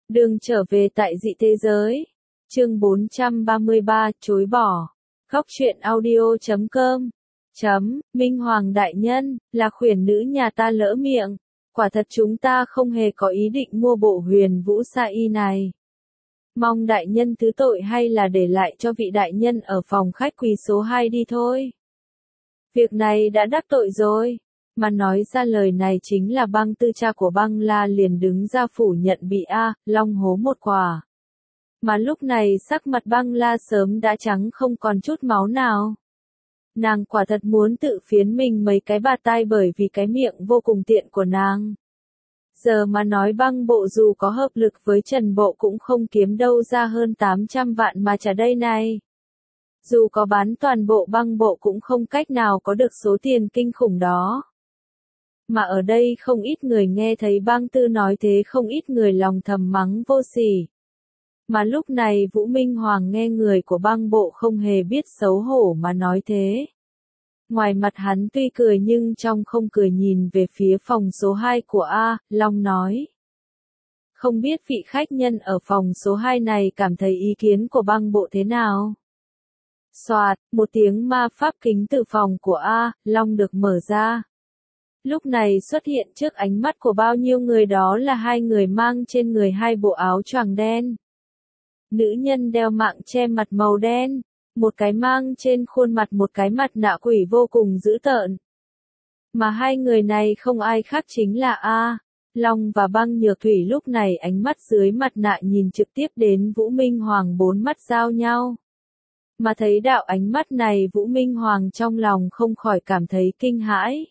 Đường trở về tại dị thế giới. Chương 433, chối bỏ. Góc truyện audio.com. Minh Hoàng đại nhân, là khuyển nữ nhà ta lỡ miệng. Quả thật chúng ta không hề có ý định mua bộ huyền vũ sa y này. Mong đại nhân thứ tội hay là để lại cho vị đại nhân ở phòng khách quý số 2 đi thôi. Việc này đã đắc tội rồi. Mà nói ra lời này chính là Băng Tư, cha của Băng La, liền đứng ra phủ nhận bị Long hố một quả. Mà lúc này sắc mặt Băng La sớm đã trắng không còn chút máu nào. Nàng quả thật muốn tự phiến mình mấy cái bạt tai bởi vì cái miệng vô cùng tiện của nàng. Giờ mà nói Băng bộ dù có hợp lực với Trần Bộ cũng không kiếm đâu ra hơn 800 vạn mà trả đây này. Dù có bán toàn bộ Băng bộ cũng không cách nào có được số tiền kinh khủng đó. Mà ở đây không ít người nghe thấy Băng Tư nói thế, không ít người lòng thầm mắng vô sỉ. Mà lúc này Vũ Minh Hoàng nghe người của Băng bộ không hề biết xấu hổ mà nói thế. Ngoài mặt hắn tuy cười nhưng trong không cười, nhìn về phía phòng số 2 của Long nói. Không biết vị khách nhân ở phòng số 2 này cảm thấy ý kiến của Băng bộ thế nào? Soạt, một tiếng ma pháp kính từ phòng của Long được mở ra. Lúc này xuất hiện trước ánh mắt của bao nhiêu người, đó là hai người mang trên người hai bộ áo choàng đen. Nữ nhân đeo mạng che mặt màu đen, một cái mang trên khuôn mặt một cái mặt nạ quỷ vô cùng dữ tợn. Mà hai người này không ai khác chính là Long và Băng Nhược Thủy. Lúc này ánh mắt dưới mặt nạ nhìn trực tiếp đến Vũ Minh Hoàng, bốn mắt giao nhau. Mà thấy đạo ánh mắt này, Vũ Minh Hoàng trong lòng không khỏi cảm thấy kinh hãi.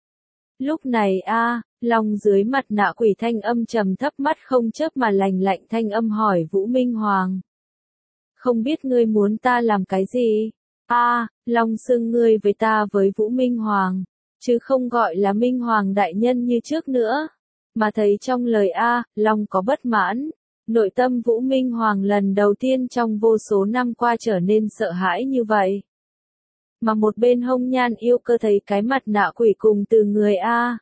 Lúc này Long dưới mặt nạ quỷ thanh âm trầm thấp, mắt không chớp mà lạnh lạnh thanh âm hỏi Vũ Minh Hoàng. Không biết ngươi muốn ta làm cái gì? Long xưng ngươi với ta với Vũ Minh Hoàng, chứ không gọi là Minh Hoàng đại nhân như trước nữa. Mà thấy trong lời Long có bất mãn, nội tâm Vũ Minh Hoàng lần đầu tiên trong vô số năm qua trở nên sợ hãi như vậy. Mà một bên Hồng Nhan Yêu Cơ thấy cái mặt nạ quỷ cùng từ người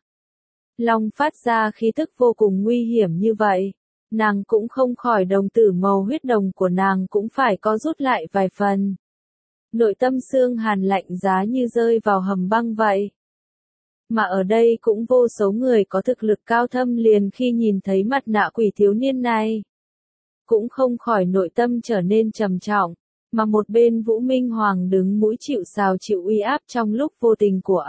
Long phát ra khí tức vô cùng nguy hiểm như vậy, nàng cũng không khỏi đồng tử màu huyết đồng của nàng cũng phải co rút lại vài phần. Nội tâm xương hàn lạnh giá như rơi vào hầm băng vậy. Mà ở đây cũng vô số người có thực lực cao thâm, liền khi nhìn thấy mặt nạ quỷ thiếu niên này, cũng không khỏi nội tâm trở nên trầm trọng. Mà một bên Vũ Minh Hoàng đứng mũi chịu sào chịu uy áp trong lúc vô tình của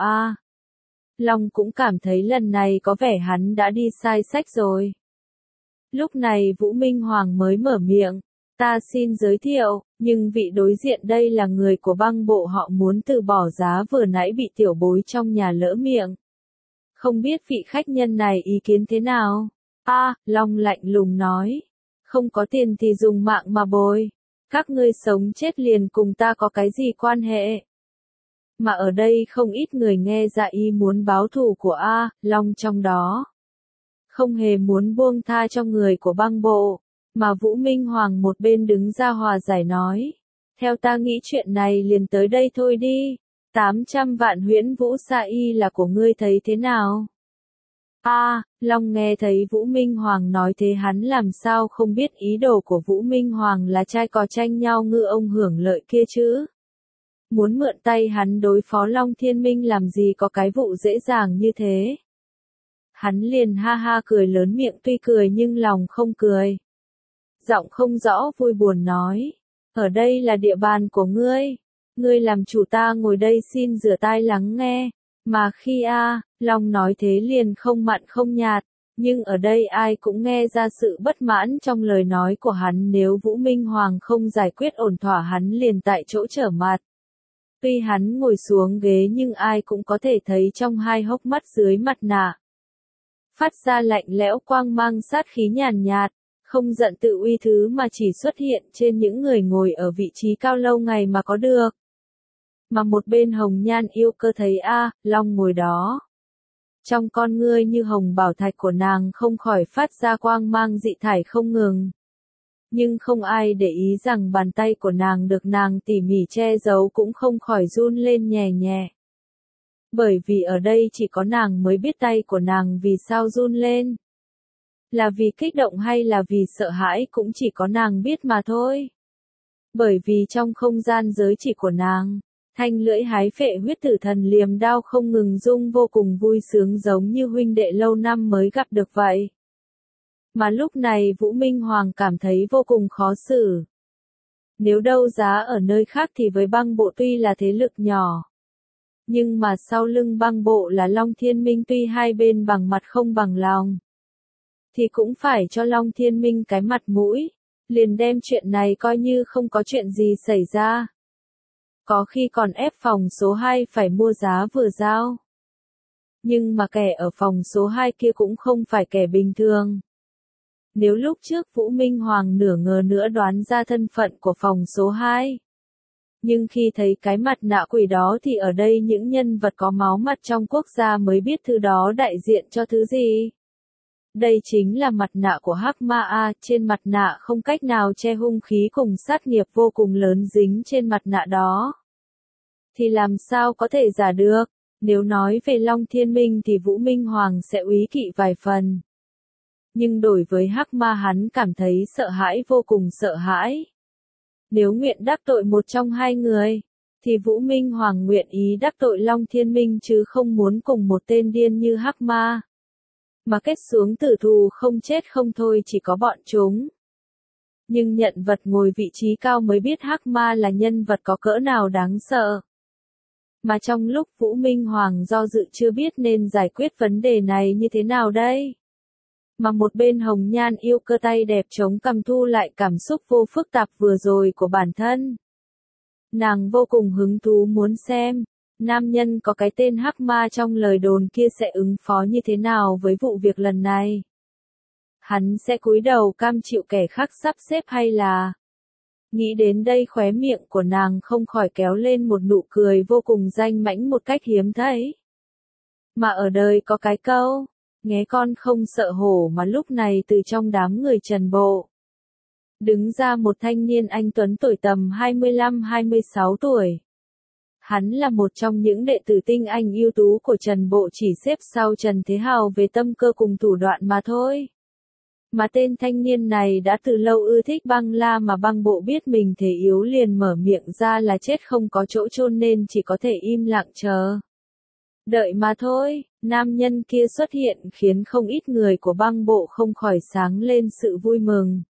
Long cũng cảm thấy lần này có vẻ hắn đã đi sai sách rồi. Lúc này Vũ Minh Hoàng mới mở miệng, ta xin giới thiệu, nhưng vị đối diện đây là người của Băng bộ, họ muốn từ bỏ giá vừa nãy bị tiểu bối trong nhà lỡ miệng. Không biết vị khách nhân này ý kiến thế nào? Long lạnh lùng nói, không có tiền thì dùng mạng mà bồi. Các ngươi sống chết liền cùng ta có cái gì quan hệ? Mà ở đây không ít người nghe ra ý muốn báo thù của Long trong đó. Không hề muốn buông tha cho người của Băng bộ, mà Vũ Minh Hoàng một bên đứng ra hòa giải nói. Theo ta nghĩ chuyện này liền tới đây thôi đi, 800 vạn huyễn vũ sa y là của ngươi, thấy thế nào? Long nghe thấy Vũ Minh Hoàng nói thế, hắn làm sao không biết ý đồ của Vũ Minh Hoàng là trai cò tranh nhau ngư ông hưởng lợi kia chứ. Muốn mượn tay hắn đối phó Long Thiên Minh làm gì có cái vụ dễ dàng như thế. Hắn liền ha ha cười lớn, miệng tuy cười nhưng lòng không cười. Giọng không rõ vui buồn nói, ở đây là địa bàn của ngươi, ngươi làm chủ, ta ngồi đây xin rửa tai lắng nghe. Mà khi Long nói thế liền không mặn không nhạt, nhưng ở đây ai cũng nghe ra sự bất mãn trong lời nói của hắn. Nếu Vũ Minh Hoàng không giải quyết ổn thỏa, hắn liền tại chỗ trở mặt. Tuy hắn ngồi xuống ghế nhưng ai cũng có thể thấy trong hai hốc mắt dưới mặt nạ phát ra lạnh lẽo quang mang sát khí nhàn nhạt, không giận tự uy, thứ mà chỉ xuất hiện trên những người ngồi ở vị trí cao lâu ngày mà có được. Mà một bên Hồng Nhan Yêu Cơ thấy Long ngồi đó, trong con ngươi như hồng bảo thạch của nàng không khỏi phát ra quang mang dị thải không ngừng. Nhưng không ai để ý rằng bàn tay của nàng được nàng tỉ mỉ che giấu cũng không khỏi run lên nhẹ nhẹ. Bởi vì ở đây chỉ có nàng mới biết tay của nàng vì sao run lên. Là vì kích động hay là vì sợ hãi cũng chỉ có nàng biết mà thôi. Bởi vì trong không gian giới chỉ của nàng, thanh lưỡi hái phệ huyết tử thần liềm đao không ngừng rung vô cùng vui sướng giống như huynh đệ lâu năm mới gặp được vậy. Mà lúc này Vũ Minh Hoàng cảm thấy vô cùng khó xử. Nếu đấu giá ở nơi khác thì với băng bộ tuy là thế lực nhỏ. Nhưng mà sau lưng băng bộ là Long Thiên Minh, tuy hai bên bằng mặt không bằng lòng. Thì cũng phải cho Long Thiên Minh cái mặt mũi, liền đem chuyện này coi như không có chuyện gì xảy ra. Có khi còn ép phòng số 2 phải mua giá vừa giao. Nhưng mà kẻ ở phòng số 2 kia cũng không phải kẻ bình thường. Nếu lúc trước Vũ Minh Hoàng nửa ngờ nữa đoán ra thân phận của phòng số 2. Nhưng khi thấy cái mặt nạ quỷ đó thì ở đây những nhân vật có máu mặt trong quốc gia mới biết thứ đó đại diện cho thứ gì. Đây chính là mặt nạ của Hắc Ma A, trên mặt nạ không cách nào che hung khí cùng sát nghiệp vô cùng lớn dính trên mặt nạ đó. Thì làm sao có thể giả được, nếu nói về Long Thiên Minh thì Vũ Minh Hoàng sẽ úy kỵ vài phần. Nhưng đối với Hắc Ma hắn cảm thấy sợ hãi, vô cùng sợ hãi. Nếu nguyện đắc tội một trong hai người, thì Vũ Minh Hoàng nguyện ý đắc tội Long Thiên Minh chứ không muốn cùng một tên điên như Hắc Ma. Mà kết xuống tử thù không chết không thôi chỉ có bọn chúng. Nhưng nhận vật ngồi vị trí cao mới biết Hắc Ma là nhân vật có cỡ nào đáng sợ. Mà trong lúc Vũ Minh Hoàng do dự chưa biết nên giải quyết vấn đề này như thế nào đây. Mà một bên Hồng Nhan yêu cơ tay đẹp chống cằm thu lại cảm xúc vô phức tạp vừa rồi của bản thân. Nàng vô cùng hứng thú muốn xem, nam nhân có cái tên Hắc Ma trong lời đồn kia sẽ ứng phó như thế nào với vụ việc lần này. Hắn sẽ cúi đầu cam chịu kẻ khác sắp xếp hay là... Nghĩ đến đây khóe miệng của nàng không khỏi kéo lên một nụ cười vô cùng danh mãnh một cách hiếm thấy. Mà ở đời có cái câu, nghe con không sợ hổ, mà lúc này từ trong đám người Trần Bộ. Đứng ra một thanh niên anh tuấn tuổi tầm 25-26 tuổi. Hắn là một trong những đệ tử tinh anh ưu tú của Trần Bộ, chỉ xếp sau Trần Thế Hào về tâm cơ cùng thủ đoạn mà thôi. Mà tên thanh niên này đã từ lâu ưa thích Băng La, mà Băng Bộ biết mình thể yếu liền mở miệng ra là chết không có chỗ chôn nên chỉ có thể im lặng chờ. Đợi mà thôi, nam nhân kia xuất hiện khiến không ít người của Băng Bộ không khỏi sáng lên sự vui mừng.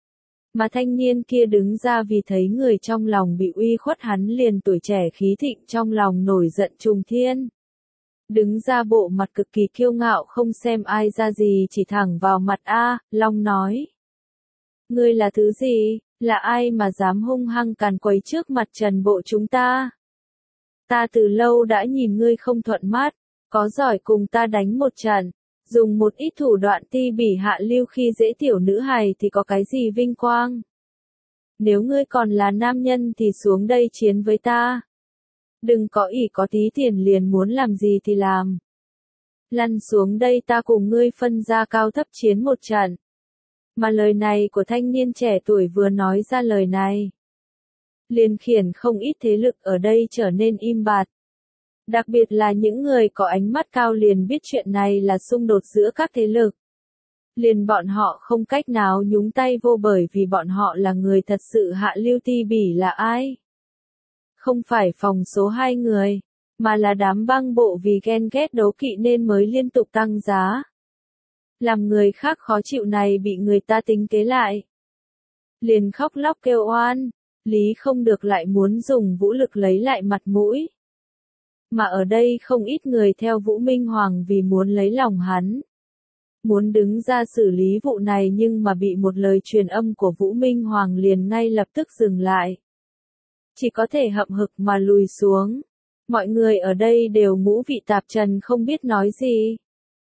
Mà thanh niên kia đứng ra vì thấy người trong lòng bị uy khuất, hắn liền tuổi trẻ khí thịnh trong lòng nổi giận trùng thiên. Đứng ra bộ mặt cực kỳ kiêu ngạo không xem ai ra gì, chỉ thẳng vào mặt Long nói. Ngươi là thứ gì, là ai mà dám hung hăng càn quấy trước mặt Trần Bộ chúng ta? Ta từ lâu đã nhìn ngươi không thuận mắt, có giỏi cùng ta đánh một trận, dùng một ít thủ đoạn ti bỉ hạ lưu khi dễ tiểu nữ hài thì có cái gì vinh quang? Nếu ngươi còn là nam nhân thì xuống đây chiến với ta. Đừng có ỷ có tí tiền liền muốn làm gì thì làm. Lăn xuống đây ta cùng ngươi phân ra cao thấp chiến một trận. Mà lời này của thanh niên trẻ tuổi vừa nói ra lời này, liền khiển không ít thế lực ở đây trở nên im bặt. Đặc biệt là những người có ánh mắt cao liền biết chuyện này là xung đột giữa các thế lực. Liền bọn họ không cách nào nhúng tay vô, bởi vì bọn họ là người thật sự hạ lưu ti bỉ là ai? Không phải phòng số 2 người, mà là đám Băng Bộ vì ghen ghét đố kỵ nên mới liên tục tăng giá. Làm người khác khó chịu này bị người ta tính kế lại. Liền khóc lóc kêu oan, lý không được lại muốn dùng vũ lực lấy lại mặt mũi. Mà ở đây không ít người theo Vũ Minh Hoàng vì muốn lấy lòng hắn. Muốn đứng ra xử lý vụ này nhưng mà bị một lời truyền âm của Vũ Minh Hoàng liền ngay lập tức dừng lại. Chỉ có thể hậm hực mà lùi xuống. Mọi người ở đây đều ngũ vị tạp trần không biết nói gì.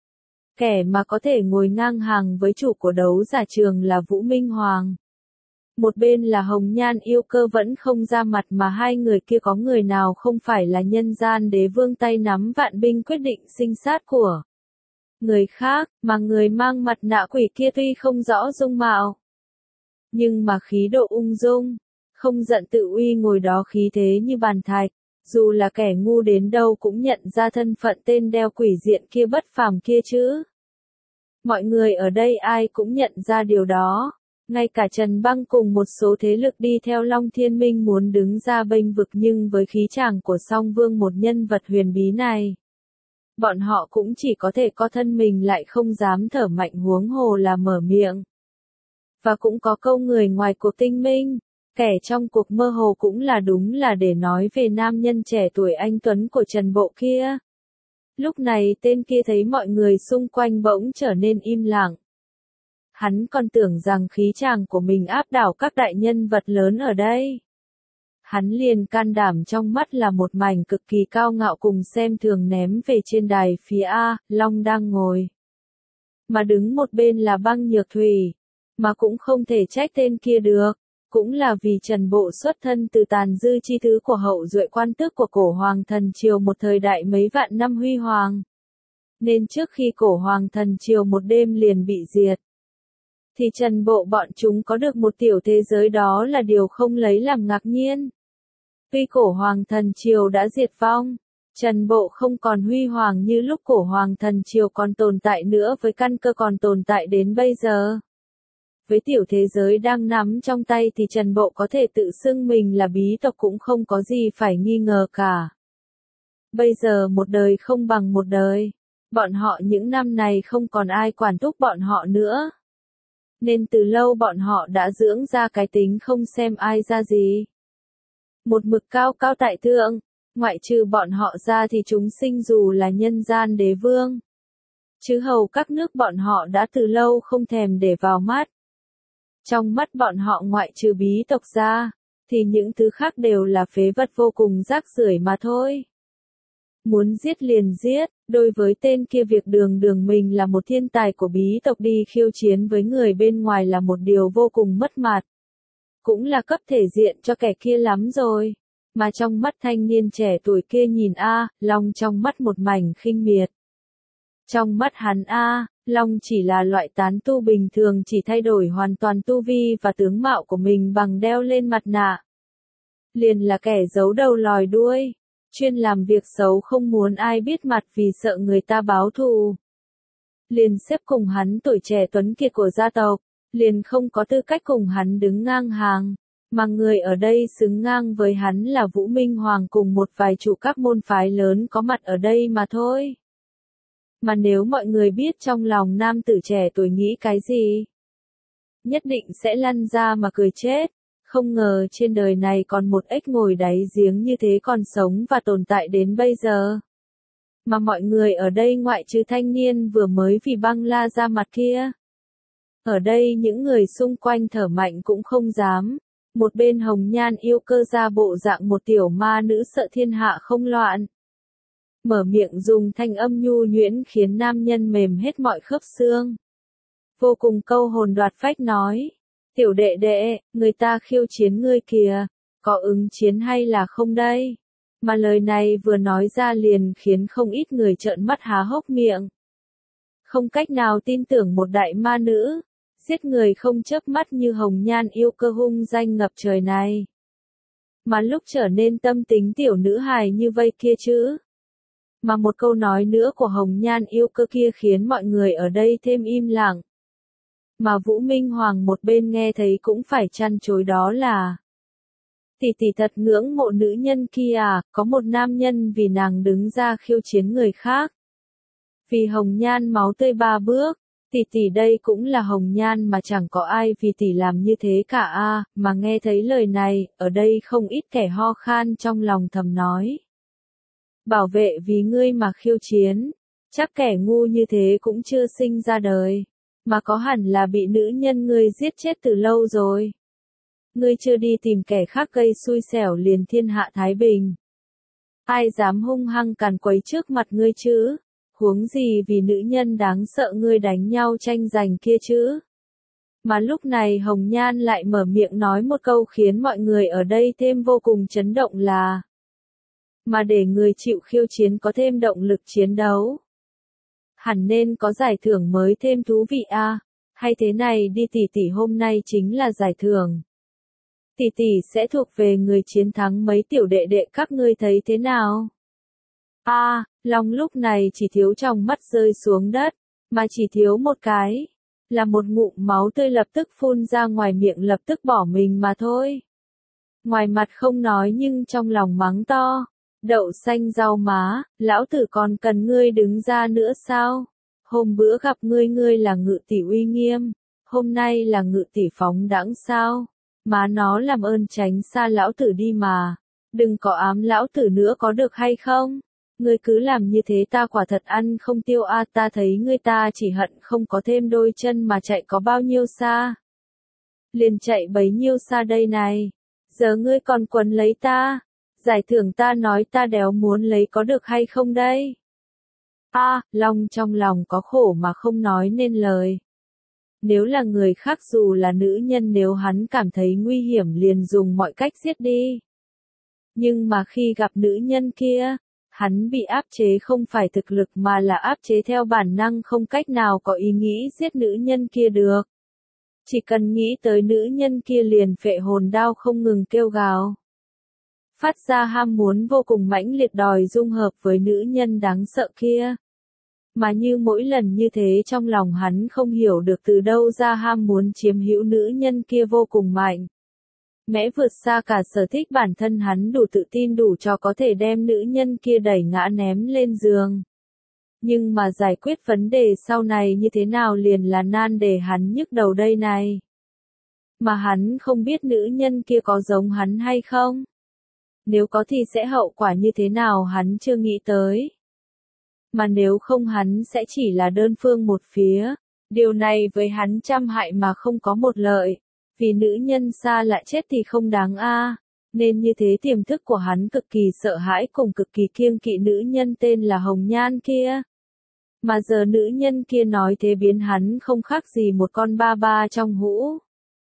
Kẻ mà có thể ngồi ngang hàng với chủ của đấu giả trường là Vũ Minh Hoàng. Một bên là Hồng Nhan yêu cơ vẫn không ra mặt, mà hai người kia có người nào không phải là nhân gian đế vương tay nắm vạn binh quyết định sinh sát của người khác, mà người mang mặt nạ quỷ kia tuy không rõ dung mạo, nhưng mà khí độ ung dung, không giận tự uy, ngồi đó khí thế như bàn thạch, dù là kẻ ngu đến đâu cũng nhận ra thân phận tên đeo quỷ diện kia bất phàm kia chứ. Mọi người ở đây ai cũng nhận ra điều đó. Ngay cả Trần Băng cùng một số thế lực đi theo Long Thiên Minh muốn đứng ra bênh vực, nhưng với khí chàng của Song Vương, một nhân vật huyền bí này, bọn họ cũng chỉ có thể co thân mình lại, không dám thở mạnh, huống hồ là mở miệng. Và cũng có câu người ngoài cuộc tinh minh, kẻ trong cuộc mơ hồ, cũng là đúng là để nói về nam nhân trẻ tuổi anh tuấn của Trần Bộ kia. Lúc này tên kia thấy mọi người xung quanh bỗng trở nên im lặng. Hắn còn tưởng rằng khí chàng của mình áp đảo các đại nhân vật lớn ở đây. Hắn liền can đảm, trong mắt là một mảnh cực kỳ cao ngạo cùng xem thường, ném về trên đài phía A, Long đang ngồi. Mà đứng một bên là Băng Nhược Thủy. Mà cũng không thể trách tên kia được. Cũng là vì Trần Bộ xuất thân từ tàn dư chi thứ của hậu duệ quan tước của cổ hoàng thần triều một thời đại mấy vạn năm huy hoàng. Nên trước khi cổ hoàng thần triều một đêm liền bị diệt, thì Trần Bộ bọn chúng có được một tiểu thế giới, đó là điều không lấy làm ngạc nhiên. Tuy cổ hoàng thần triều đã diệt vong, Trần Bộ không còn huy hoàng như lúc cổ hoàng thần triều còn tồn tại nữa, với căn cơ còn tồn tại đến bây giờ. Với tiểu thế giới đang nắm trong tay thì Trần Bộ có thể tự xưng mình là bí tộc cũng không có gì phải nghi ngờ cả. Bây giờ một đời không bằng một đời. Bọn họ những năm này không còn ai quản thúc bọn họ nữa. Nên từ lâu bọn họ đã dưỡng ra cái tính không xem ai ra gì. Một mực cao cao tại thượng, ngoại trừ bọn họ ra thì chúng sinh dù là nhân gian đế vương, chứ hầu các nước bọn họ đã từ lâu không thèm để vào mắt. Trong mắt bọn họ ngoại trừ bí tộc ra, thì những thứ khác đều là phế vật vô cùng rác rưởi mà thôi. Muốn giết liền giết, đối với tên kia việc đường đường mình là một thiên tài của bí tộc đi khiêu chiến với người bên ngoài là một điều vô cùng mất mặt. Cũng là cấp thể diện cho kẻ kia lắm rồi. Mà trong mắt thanh niên trẻ tuổi kia nhìn A, Long trong mắt một mảnh khinh miệt. Trong mắt hắn A, Long chỉ là loại tán tu bình thường, chỉ thay đổi hoàn toàn tu vi và tướng mạo của mình bằng đeo lên mặt nạ. Liền là kẻ giấu đầu lòi đuôi, chuyên làm việc xấu không muốn ai biết mặt vì sợ người ta báo thù. Liền xếp cùng hắn tuổi trẻ tuấn kiệt của gia tộc, liền không có tư cách cùng hắn đứng ngang hàng, mà người ở đây xứng ngang với hắn là Vũ Minh Hoàng cùng một vài chủ các môn phái lớn có mặt ở đây mà thôi. Mà nếu mọi người biết trong lòng nam tử trẻ tuổi nghĩ cái gì, nhất định sẽ lăn ra mà cười chết. Không ngờ trên đời này còn một ếch ngồi đáy giếng như thế còn sống và tồn tại đến bây giờ. Mà mọi người ở đây ngoại trừ thanh niên vừa mới vì băng la ra mặt kia, ở đây những người xung quanh thở mạnh cũng không dám. Một bên Hồng Nhan yêu cơ ra bộ dạng một tiểu ma nữ sợ thiên hạ không loạn. Mở miệng dùng thanh âm nhu nhuyễn khiến nam nhân mềm hết mọi khớp xương. Vô cùng câu hồn đoạt phách nói. Tiểu đệ đệ, người ta khiêu chiến ngươi kìa, có ứng chiến hay là không đây? Mà lời này vừa nói ra liền khiến không ít người trợn mắt há hốc miệng. Không cách nào tin tưởng một đại ma nữ, giết người không chớp mắt như Hồng Nhan yêu cơ hung danh ngập trời này. Mà lúc trở nên tâm tính tiểu nữ hài như vây kia chứ. Mà một câu nói nữa của Hồng Nhan yêu cơ kia khiến mọi người ở đây thêm im lặng. Mà Vũ Minh Hoàng một bên nghe thấy cũng phải chăn chối, đó là tỷ tỷ thật ngưỡng mộ nữ nhân kia à, có một nam nhân vì nàng đứng ra khiêu chiến người khác. Vì Hồng Nhan máu tươi ba bước, tỷ tỷ đây cũng là Hồng Nhan mà chẳng có ai vì tỷ làm như thế cả a. Mà nghe thấy lời này, ở đây không ít kẻ ho khan trong lòng thầm nói. Bảo vệ vì ngươi mà khiêu chiến, chắc kẻ ngu như thế cũng chưa sinh ra đời. Mà có hẳn là bị nữ nhân ngươi giết chết từ lâu rồi. Ngươi chưa đi tìm kẻ khác gây xui xẻo liền thiên hạ thái bình. Ai dám hung hăng càn quấy trước mặt ngươi chứ? Huống gì vì nữ nhân đáng sợ ngươi đánh nhau tranh giành kia chứ? Mà lúc này Hồng Nhan lại mở miệng nói một câu khiến mọi người ở đây thêm vô cùng chấn động là: mà để người chịu khiêu chiến có thêm động lực chiến đấu. Hẳn nên có giải thưởng mới thêm thú vị a. Hay thế này đi tỷ tỷ, hôm nay chính là giải thưởng. Tỷ tỷ sẽ thuộc về người chiến thắng mấy tiểu đệ đệ các ngươi thấy thế nào? Long lúc này chỉ thiếu trong mắt rơi xuống đất. mà chỉ thiếu một cái, là một ngụm máu tươi lập tức phun ra ngoài miệng lập tức bỏ mình mà thôi. Ngoài mặt không nói nhưng trong lòng mắng to, đậu xanh rau má, lão tử còn cần ngươi đứng ra nữa sao? Hôm bữa gặp ngươi là ngự tỷ uy nghiêm, hôm nay là ngự tỷ phóng đãng sao? Má nó làm ơn tránh xa lão tử đi mà, đừng có ám lão tử nữa có được hay không? Ngươi cứ làm như thế ta quả thật ăn không tiêu a, ta thấy ngươi ta chỉ hận không có thêm đôi chân mà chạy có bao nhiêu xa. Liền chạy bấy nhiêu xa đây này, giờ ngươi còn quấn lấy ta, giải thưởng ta nói ta đéo muốn lấy có được hay không đây? Long trong lòng có khổ mà không nói nên lời. Nếu là người khác dù là nữ nhân nếu hắn cảm thấy nguy hiểm liền dùng mọi cách giết đi. Nhưng mà khi gặp nữ nhân kia, hắn bị áp chế không phải thực lực mà là áp chế theo bản năng không cách nào có ý nghĩ giết nữ nhân kia được. Chỉ cần nghĩ tới nữ nhân kia liền phệ hồn đau không ngừng kêu gào. Phát ra ham muốn vô cùng mãnh liệt đòi dung hợp với nữ nhân đáng sợ kia. Mà như mỗi lần như thế trong lòng hắn không hiểu được từ đâu ra ham muốn chiếm hữu nữ nhân kia vô cùng mạnh. Mẽ vượt xa cả sở thích bản thân hắn đủ tự tin đủ cho có thể đem nữ nhân kia đẩy ngã ném lên giường. Nhưng mà giải quyết vấn đề sau này như thế nào liền là nan đề hắn nhức đầu đây này. Mà hắn không biết nữ nhân kia có giống hắn hay không. Nếu có thì sẽ hậu quả như thế nào hắn chưa nghĩ tới. Mà nếu không hắn sẽ chỉ là đơn phương một phía. Điều này với hắn trăm hại mà không có một lợi. Vì nữ nhân xa lạ chết thì không đáng nên như thế tiềm thức của hắn cực kỳ sợ hãi cùng cực kỳ kiêng kỵ nữ nhân tên là Hồng Nhan kia. Mà giờ nữ nhân kia nói thế biến hắn không khác gì một con ba ba trong hũ.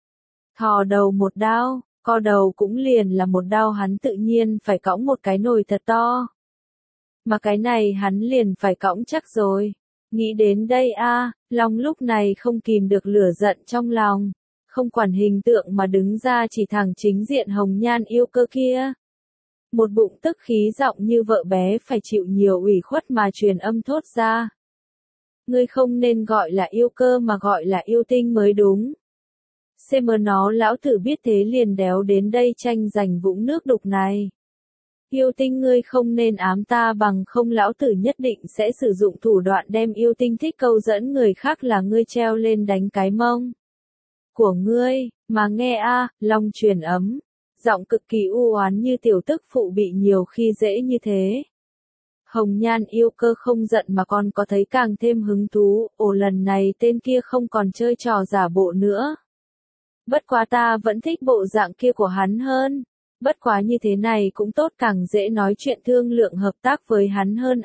Thò đầu một đao, co đầu cũng liền là một đao hắn tự nhiên phải cõng một cái nồi thật to. Mà cái này hắn liền phải cõng chắc rồi. Nghĩ đến đây Long lúc này không kìm được lửa giận trong lòng. Không quản hình tượng mà đứng ra chỉ thẳng chính diện Hồng Nhan yêu cơ kia. Một bụng tức khí giọng như vợ bé phải chịu nhiều ủy khuất mà truyền âm thốt ra. Ngươi không nên gọi là yêu cơ mà gọi là yêu tinh mới đúng. Xem nó lão tử biết thế liền đéo đến đây tranh giành vũng nước đục này. Yêu tinh ngươi không nên ám ta bằng không lão tử nhất định sẽ sử dụng thủ đoạn đem yêu tinh thích câu dẫn người khác là ngươi treo lên đánh cái mông của ngươi, mà nghe Long truyền ấm, giọng cực kỳ u oán như tiểu tức phụ bị nhiều khi dễ như thế. Hồng Nhan yêu cơ không giận mà còn có thấy càng thêm hứng thú, lần này tên kia không còn chơi trò giả bộ nữa. Bất quá ta vẫn thích bộ dạng kia của hắn hơn, bất quá như thế này cũng tốt càng dễ nói chuyện thương lượng hợp tác với hắn hơn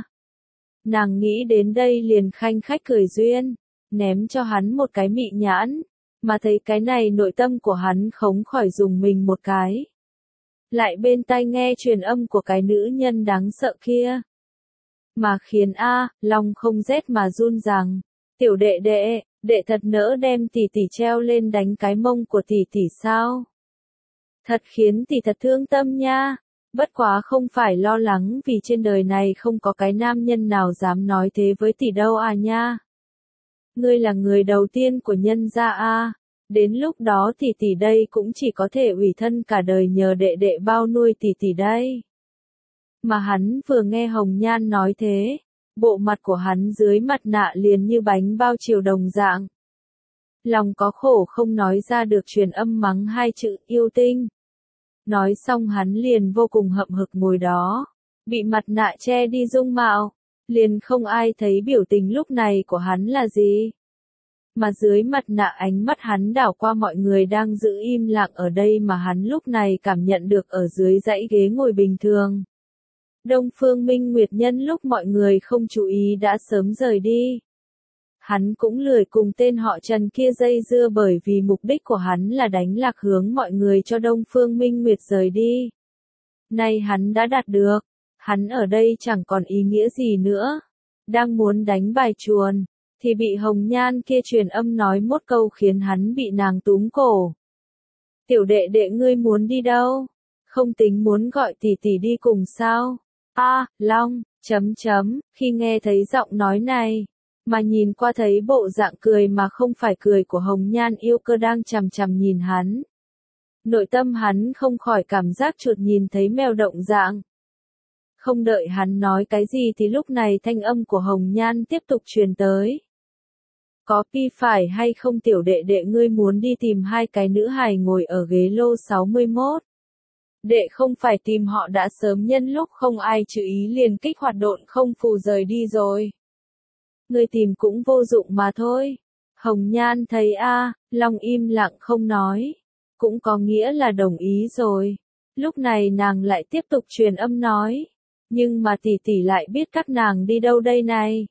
Nàng nghĩ đến đây liền khanh khách cười duyên, ném cho hắn một cái mị nhãn. Mà thấy cái này nội tâm của hắn không khỏi dùng mình một cái. Lại bên tai nghe truyền âm của cái nữ nhân đáng sợ kia. Mà khiến Long không rét mà run rằng. Tiểu đệ thật nỡ đem tỷ tỷ treo lên đánh cái mông của tỷ tỷ sao? Thật khiến tỷ thật thương tâm nha. Bất quá không phải lo lắng vì trên đời này không có cái nam nhân nào dám nói thế với tỷ đâu nha. Ngươi là người đầu tiên của nhân gia đến lúc đó tỷ đây cũng chỉ có thể ủy thân cả đời nhờ đệ bao nuôi tỷ đây. Mà hắn vừa nghe Hồng Nhan nói thế, bộ mặt của hắn dưới mặt nạ liền như bánh bao chiều đồng dạng. Lòng có khổ không nói ra được truyền âm mắng hai chữ yêu tinh. Nói xong hắn liền vô cùng hậm hực ngồi đó, bị mặt nạ che đi dung mạo, liền không ai thấy biểu tình lúc này của hắn là gì. Mà dưới mặt nạ ánh mắt hắn đảo qua mọi người đang giữ im lặng ở đây mà hắn lúc này cảm nhận được ở dưới dãy ghế ngồi bình thường. Đông Phương Minh Nguyệt nhân lúc mọi người không chú ý đã sớm rời đi. Hắn cũng lười cùng tên họ Trần kia dây dưa bởi vì mục đích của hắn là đánh lạc hướng mọi người cho Đông Phương Minh Nguyệt rời đi. Nay hắn đã đạt được, hắn ở đây chẳng còn ý nghĩa gì nữa. Đang muốn đánh bài chuồn, thì bị Hồng Nhan kia truyền âm nói một câu khiến hắn bị nàng túm cổ. Tiểu đệ ngươi muốn đi đâu? Không tính muốn gọi tỷ đi cùng sao? Long, khi nghe thấy giọng nói này, Mà nhìn qua thấy bộ dạng cười mà không phải cười của Hồng Nhan yêu cơ đang chằm chằm nhìn hắn. Nội tâm hắn không khỏi cảm giác chuột nhìn thấy mèo động dạng. Không đợi hắn nói cái gì thì lúc này thanh âm của Hồng Nhan tiếp tục truyền tới. Có pi phải hay không tiểu đệ đệ ngươi muốn đi tìm hai cái nữ hài ngồi ở ghế lô 61. Đệ không phải tìm họ đã sớm nhân lúc không ai chú ý liền kích hoạt độn không phù rời đi rồi. Ngươi tìm cũng vô dụng mà thôi. Hồng Nhan thấy Long im lặng không nói. Cũng có nghĩa là đồng ý rồi. Lúc này nàng lại tiếp tục truyền âm nói. Nhưng mà tỷ tỷ lại biết các nàng đi đâu đây này.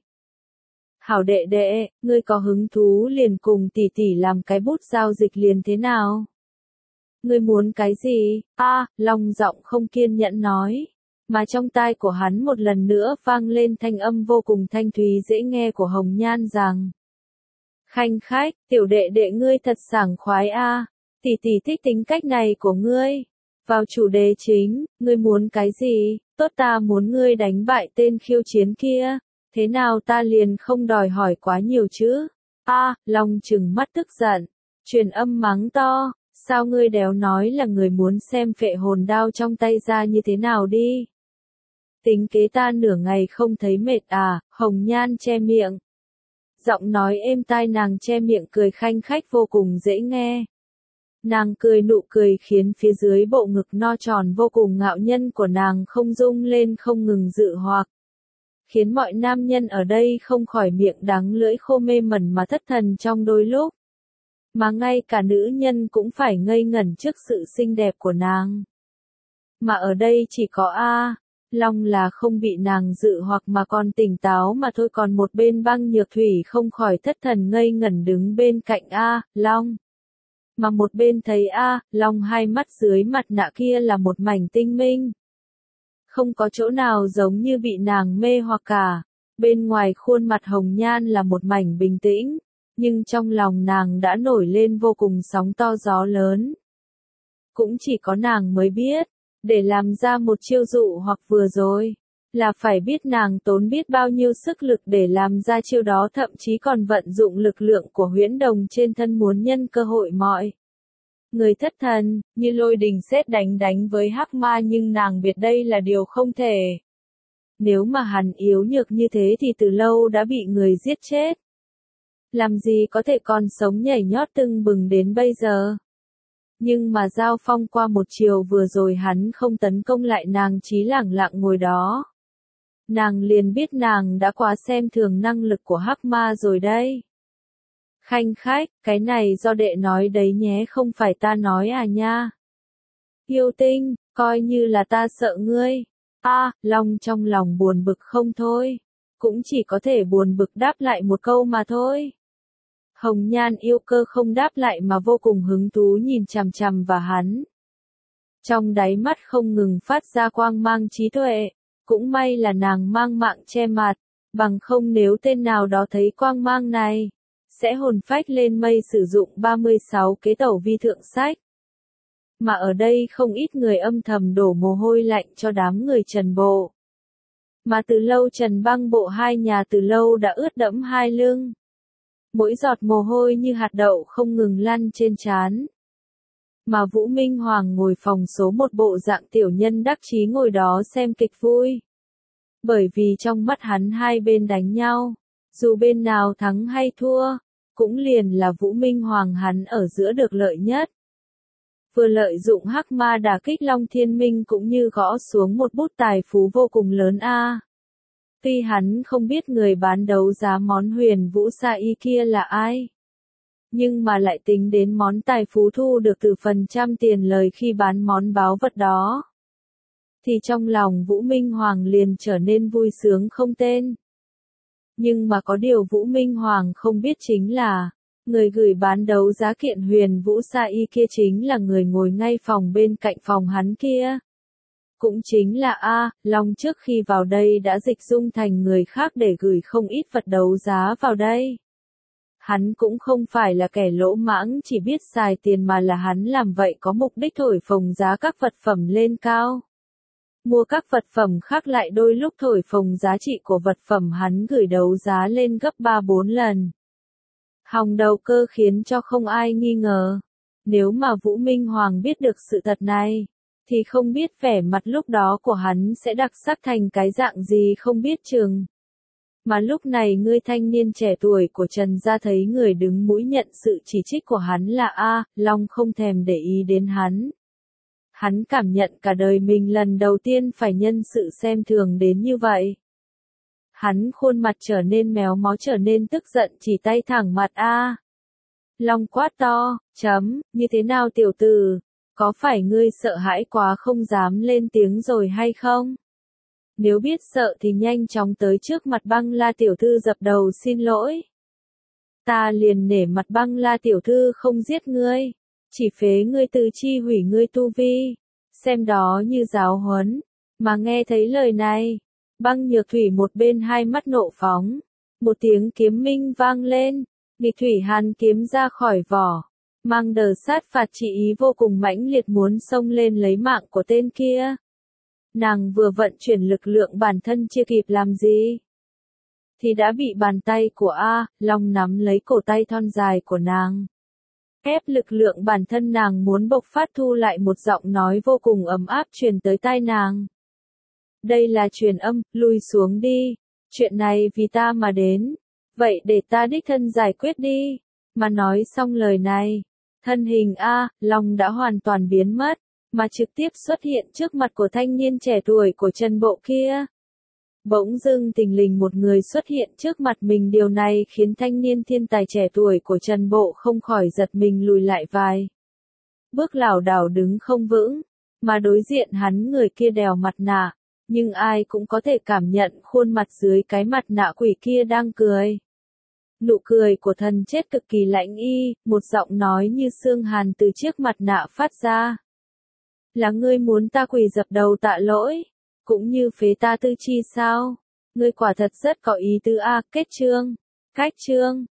Hảo đệ đệ, ngươi có hứng thú liền cùng tỷ tỷ làm cái bút giao dịch liền thế nào? Ngươi muốn cái gì? Long giọng không kiên nhẫn nói. Mà trong tai của hắn một lần nữa vang lên thanh âm vô cùng thanh thúy dễ nghe của Hồng Nhan rằng. Khanh khách, tiểu đệ đệ ngươi thật sảng khoái tỷ tỷ thích tính cách này của ngươi. Vào chủ đề chính, ngươi muốn cái gì? Tốt ta muốn ngươi đánh bại tên khiêu chiến kia. Thế nào ta liền không đòi hỏi quá nhiều chứ? Long trừng mắt tức giận. Truyền âm mắng to. Sao ngươi đéo nói là người muốn xem phệ hồn đao trong tay ra như thế nào đi? Tính kế ta nửa ngày không thấy mệt Hồng Nhan che miệng. Giọng nói êm tai nàng che miệng cười khanh khách vô cùng dễ nghe. Nàng cười nụ cười khiến phía dưới bộ ngực no tròn vô cùng ngạo nhân của nàng không rung lên không ngừng dự hoặc. Khiến mọi nam nhân ở đây không khỏi miệng đắng lưỡi khô mê mẩn mà thất thần trong đôi lúc. Mà ngay cả nữ nhân cũng phải ngây ngẩn trước sự xinh đẹp của nàng. Mà ở đây chỉ có Long là không bị nàng dụ hoặc mà còn tỉnh táo mà thôi, còn một bên Băng Nhược Thủy không khỏi thất thần ngây ngẩn đứng bên cạnh Long. Mà một bên thấy Long hai mắt dưới mặt nạ kia là một mảnh tinh minh. Không có chỗ nào giống như bị nàng mê hoặc cả. Bên ngoài khuôn mặt Hồng Nhan là một mảnh bình tĩnh. Nhưng trong lòng nàng đã nổi lên vô cùng sóng to gió lớn. Cũng chỉ có nàng mới biết, để làm ra một chiêu dụ hoặc vừa rồi, là phải biết nàng tốn biết bao nhiêu sức lực để làm ra chiêu đó, thậm chí còn vận dụng lực lượng của huyễn đồng trên thân muốn nhân cơ hội mọi. Người thất thần, như lôi đình sét đánh với hắc ma, nhưng nàng biết đây là điều không thể. Nếu mà hắn yếu nhược như thế thì từ lâu đã bị người giết chết. Làm gì có thể còn sống nhảy nhót tưng bừng đến bây giờ. Nhưng mà giao phong qua một chiều vừa rồi hắn không tấn công lại nàng, chỉ lẳng lặng ngồi đó. Nàng liền biết nàng đã quá xem thường năng lực của hắc ma rồi đây. Khanh khách, cái này do đệ nói đấy nhé, không phải ta nói nha. Yêu tinh, coi như là ta sợ ngươi. Long trong lòng buồn bực không thôi. Cũng chỉ có thể buồn bực đáp lại một câu mà thôi. Hồng Nhan yêu cơ không đáp lại mà vô cùng hứng thú nhìn chằm chằm vào hắn. Trong đáy mắt không ngừng phát ra quang mang trí tuệ. Cũng may là nàng mang mạng che mặt. Bằng không nếu tên nào đó thấy quang mang này, sẽ hồn phách lên mây sử dụng 36 kế tẩu vi thượng sách. Mà ở đây không ít người âm thầm đổ mồ hôi lạnh cho đám người Trần Bộ. Mà từ lâu Trần Băng Bộ hai nhà từ lâu đã ướt đẫm hai lưng. Mỗi giọt mồ hôi như hạt đậu không ngừng lăn trên trán. Mà Vũ Minh Hoàng ngồi phòng số 1 bộ dạng tiểu nhân đắc chí ngồi đó xem kịch vui. Bởi vì trong mắt hắn hai bên đánh nhau, dù bên nào thắng hay thua, cũng liền là Vũ Minh Hoàng hắn ở giữa được lợi nhất. Vừa lợi dụng hắc ma đả kích Long Thiên Minh cũng như gõ xuống một bút tài phú vô cùng lớn Tuy hắn không biết người bán đấu giá món huyền vũ sa y kia là ai, nhưng mà lại tính đến món tài phú thu được từ phần trăm tiền lời khi bán món báu vật đó, thì trong lòng Vũ Minh Hoàng liền trở nên vui sướng không tên. Nhưng mà có điều Vũ Minh Hoàng không biết chính là, người gửi bán đấu giá kiện huyền vũ sa y kia chính là người ngồi ngay phòng bên cạnh phòng hắn kia. Cũng chính là Long trước khi vào đây đã dịch dung thành người khác để gửi không ít vật đấu giá vào đây. Hắn cũng không phải là kẻ lỗ mãng chỉ biết xài tiền, mà là hắn làm vậy có mục đích thổi phồng giá các vật phẩm lên cao. Mua các vật phẩm khác lại đôi lúc thổi phồng giá trị của vật phẩm hắn gửi đấu giá lên gấp 3-4 lần. Hòng đầu cơ khiến cho không ai nghi ngờ. Nếu mà Vũ Minh Hoàng biết được sự thật này, thì không biết vẻ mặt lúc đó của hắn sẽ đặc sắc thành cái dạng gì không biết chừng. Mà lúc này ngươi thanh niên trẻ tuổi của Trần gia thấy người đứng mũi nhận sự chỉ trích của hắn là A, Long không thèm để ý đến hắn. Hắn cảm nhận cả đời mình lần đầu tiên phải nhân sự xem thường đến như vậy. Hắn khuôn mặt trở nên méo mó trở nên tức giận chỉ tay thẳng mặt A. Long quát to, như thế nào tiểu tử, có phải ngươi sợ hãi quá không dám lên tiếng rồi hay không? Nếu biết sợ thì nhanh chóng tới trước mặt Băng La tiểu thư dập đầu xin lỗi. Ta liền nể mặt Băng La tiểu thư không giết ngươi, chỉ phế ngươi từ chi hủy ngươi tu vi, xem đó như giáo huấn. Mà nghe thấy lời này, Băng Nhược Thủy một bên hai mắt nộ phóng, một tiếng kiếm minh vang lên, nghịch thủy hàn kiếm ra khỏi vỏ, mang đờ sát phạt chỉ ý vô cùng mãnh liệt muốn xông lên lấy mạng của tên kia. Nàng vừa vận chuyển lực lượng bản thân chưa kịp làm gì, thì đã bị bàn tay của A, Long nắm lấy cổ tay thon dài của nàng. Ép lực lượng bản thân nàng muốn bộc phát thu lại một giọng nói vô cùng ấm áp truyền tới tai nàng. Đây là truyền âm, lùi xuống đi, chuyện này vì ta mà đến, vậy để ta đích thân giải quyết đi. Mà nói xong lời này, thân hình A, Long đã hoàn toàn biến mất, mà trực tiếp xuất hiện trước mặt của thanh niên trẻ tuổi của Trần Bộ kia. Bỗng dưng thình lình một người xuất hiện trước mặt mình, điều này khiến thanh niên thiên tài trẻ tuổi của Trần Bộ không khỏi giật mình lùi lại vài bước lảo đảo đứng không vững, mà đối diện hắn người kia đeo mặt nạ, nhưng ai cũng có thể cảm nhận khuôn mặt dưới cái mặt nạ quỷ kia đang cười. Nụ cười của thần chết cực kỳ lãnh y, một giọng nói như xương hàn từ chiếc mặt nạ phát ra. Là ngươi muốn ta quỳ dập đầu tạ lỗi, cũng như phế ta tư chi sao? Ngươi quả thật rất có ý tứ a. Kết chương. Cách chương.